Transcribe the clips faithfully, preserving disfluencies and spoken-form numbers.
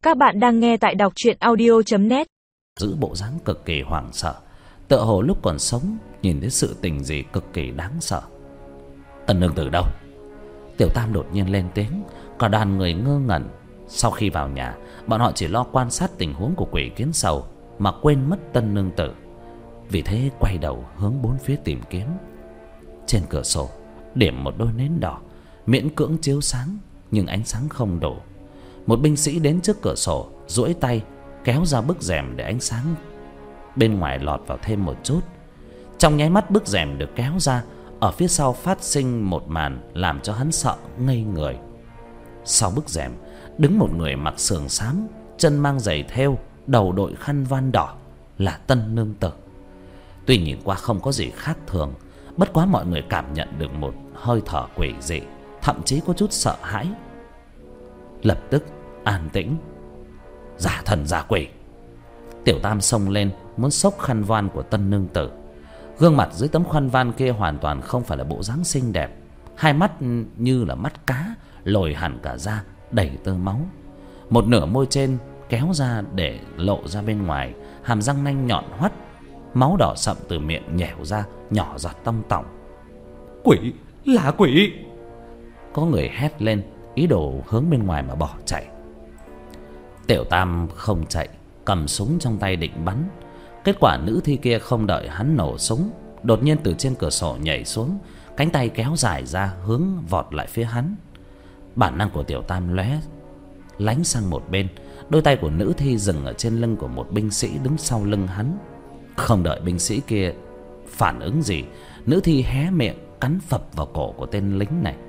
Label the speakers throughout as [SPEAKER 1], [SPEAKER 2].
[SPEAKER 1] Các bạn đang nghe tại đọc truyện audio chấm net.
[SPEAKER 2] Giữ bộ dáng cực kỳ hoảng sợ, tựa hồ lúc còn sống nhìn thấy sự tình gì cực kỳ đáng sợ. Tân nương tử đâu? Tiểu Tam đột nhiên lên tiếng. Cả đoàn người ngơ ngẩn. Sau khi vào nhà, bọn họ chỉ lo quan sát tình huống của quỷ kiến sầu mà quên mất tân nương tử. Vì thế quay đầu hướng bốn phía tìm kiếm. Trên cửa sổ điểm một đôi nến đỏ, miễn cưỡng chiếu sáng, nhưng ánh sáng không đủ. Một binh sĩ đến trước cửa sổ, duỗi tay kéo ra bức rèm để ánh sáng bên ngoài lọt vào thêm một chút. Trong nháy mắt bức rèm được kéo ra, ở phía sau phát sinh một màn làm cho hắn sợ ngây người. Sau bức rèm đứng một người mặc sườn xám, chân mang giày thêu, đầu đội khăn voan đỏ, là tân nương tử. Tuy nhìn qua không có gì khác thường, bất quá mọi người cảm nhận được một hơi thở quỷ dị, thậm chí có chút sợ hãi. Lập tức an tĩnh. Giả thần giả quỷ. Tiểu Tam xông lên muốn xốc khăn voan của tân nương tử. Gương mặt dưới tấm khăn voan kia hoàn toàn không phải là bộ dáng xinh đẹp. Hai mắt như là mắt cá, lồi hẳn cả da, đầy tơ máu. Một nửa môi trên kéo ra để lộ ra bên ngoài, hàm răng nanh nhọn hoắt, máu đỏ sậm từ miệng nhẻo ra, nhỏ giọt tong tỏng. Quỷ, là quỷ! Có người hét lên, ý đồ hướng bên ngoài mà bỏ chạy. Tiểu Tam không chạy, cầm súng trong tay định bắn. Kết quả nữ thi kia không đợi hắn nổ súng, đột nhiên từ trên cửa sổ nhảy xuống, cánh tay kéo dài ra hướng vọt lại phía hắn. Bản năng của Tiểu Tam lóe lánh sang một bên, đôi tay của nữ thi dừng ở trên lưng của một binh sĩ đứng sau lưng hắn. Không đợi binh sĩ kia phản ứng gì, nữ thi hé miệng cắn phập vào cổ của tên lính này.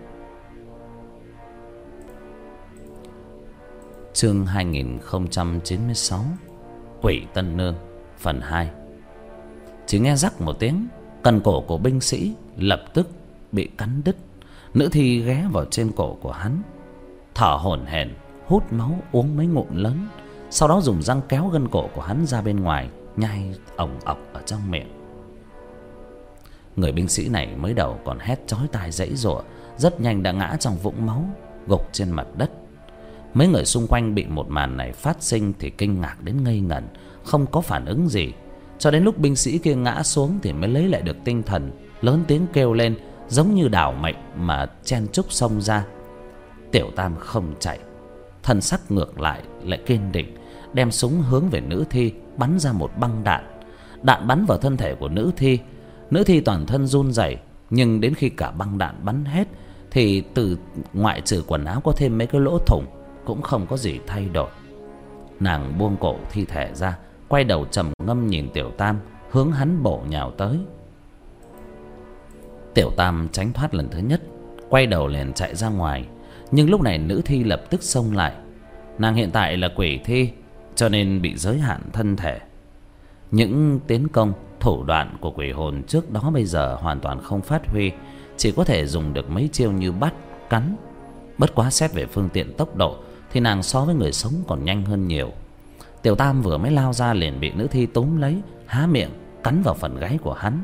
[SPEAKER 2] Chương hai nghìn không trăm chín mươi sáu, Quỷ Tân Nương, phần hai. Chỉ nghe rắc một tiếng, cần cổ của binh sĩ lập tức bị cắn đứt. Nữ thi ghé vào trên cổ của hắn, thở hổn hển, hút máu, uống mấy ngụm lớn, sau đó dùng răng kéo gân cổ của hắn ra bên ngoài, nhai ồng ọc ở trong miệng. Người binh sĩ này mới đầu còn hét chói tai giãy giụa, rất nhanh đã ngã trong vũng máu, gục trên mặt đất. Mấy người xung quanh bị một màn này phát sinh thì kinh ngạc đến ngây ngẩn, không có phản ứng gì. Cho đến lúc binh sĩ kia ngã xuống thì mới lấy lại được tinh thần, lớn tiếng kêu lên giống như đảo mệnh mà chen chúc xông ra. Tiểu Tam không chạy, thân sắc ngược lại lại kiên định, đem súng hướng về nữ thi, bắn ra một băng đạn. Đạn bắn vào thân thể của nữ thi, nữ thi toàn thân run rẩy, nhưng đến khi cả băng đạn bắn hết thì từ ngoại trừ quần áo có thêm mấy cái lỗ thủng cũng không có gì thay đổi. Nàng buông cổ thi thể ra, quay đầu trầm ngâm nhìn Tiểu Tam, hướng hắn bổ nhào tới. Tiểu Tam tránh thoát lần thứ nhất, quay đầu liền chạy ra ngoài. Nhưng lúc này nữ thi lập tức xông lại. Nàng hiện tại là quỷ thi, cho nên bị giới hạn thân thể. Những tiến công, thủ đoạn của quỷ hồn trước đó bây giờ hoàn toàn không phát huy, chỉ có thể dùng được mấy chiêu như bắt, cắn. Bất quá xét về phương tiện tốc độ thì nàng so với người sống còn nhanh hơn nhiều. Tiểu Tam vừa mới lao ra liền bị nữ thi túm lấy, há miệng cắn vào phần gáy của hắn.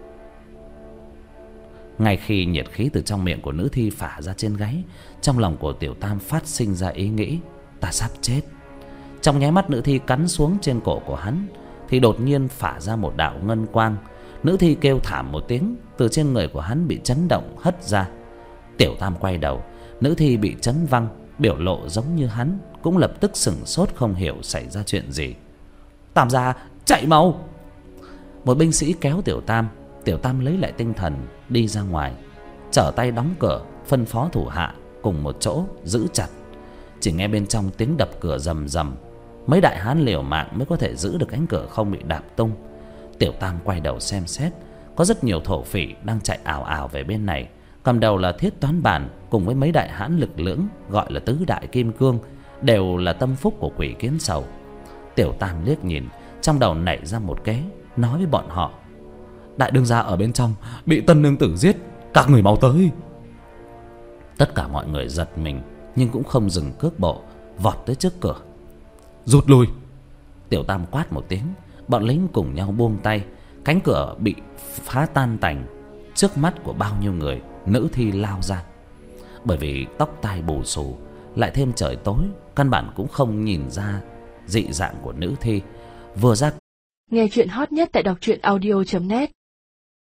[SPEAKER 2] Ngay khi nhiệt khí từ trong miệng của nữ thi phả ra trên gáy, trong lòng của Tiểu Tam phát sinh ra ý nghĩ ta sắp chết. Trong nháy mắt nữ thi cắn xuống trên cổ của hắn thì đột nhiên phả ra một đạo ngân quang. Nữ thi kêu thảm một tiếng, từ trên người của hắn bị chấn động hất ra. Tiểu Tam quay đầu, nữ thi bị chấn văng, biểu lộ giống như hắn, cũng lập tức sửng sốt không hiểu xảy ra chuyện gì. Tam gia, chạy mau! Một binh sĩ kéo Tiểu Tam. Tiểu Tam lấy lại tinh thần, đi ra ngoài, trở tay đóng cửa, phân phó thủ hạ cùng một chỗ giữ chặt. Chỉ nghe bên trong tiếng đập cửa rầm rầm, mấy đại hán liều mạng mới có thể giữ được cánh cửa không bị đạp tung. Tiểu Tam quay đầu xem xét, có rất nhiều thổ phỉ đang chạy ào ào về bên này. Cầm đầu là Thiết Toán Bản cùng với mấy đại hãn lực lưỡng gọi là Tứ Đại Kim Cương, đều là tâm phúc của quỷ kiến sầu. Tiểu Tam liếc nhìn, trong đầu nảy ra một kế, nói với bọn họ: đại đương gia ở bên trong bị tân nương tử giết, các người mau tới. Tất cả mọi người giật mình, nhưng cũng không dừng cước bộ, vọt tới trước cửa. Rút lui! Tiểu Tam quát một tiếng, bọn lính cùng nhau buông tay, cánh cửa bị phá tan tành. Trước mắt của bao nhiêu người, nữ thi lao ra. Bởi vì tóc tai bù xù, lại thêm trời tối, căn bản cũng không nhìn ra dị dạng của nữ thi. Vừa ra
[SPEAKER 3] nghe chuyện hot nhất tại đọc truyện audio chấm net.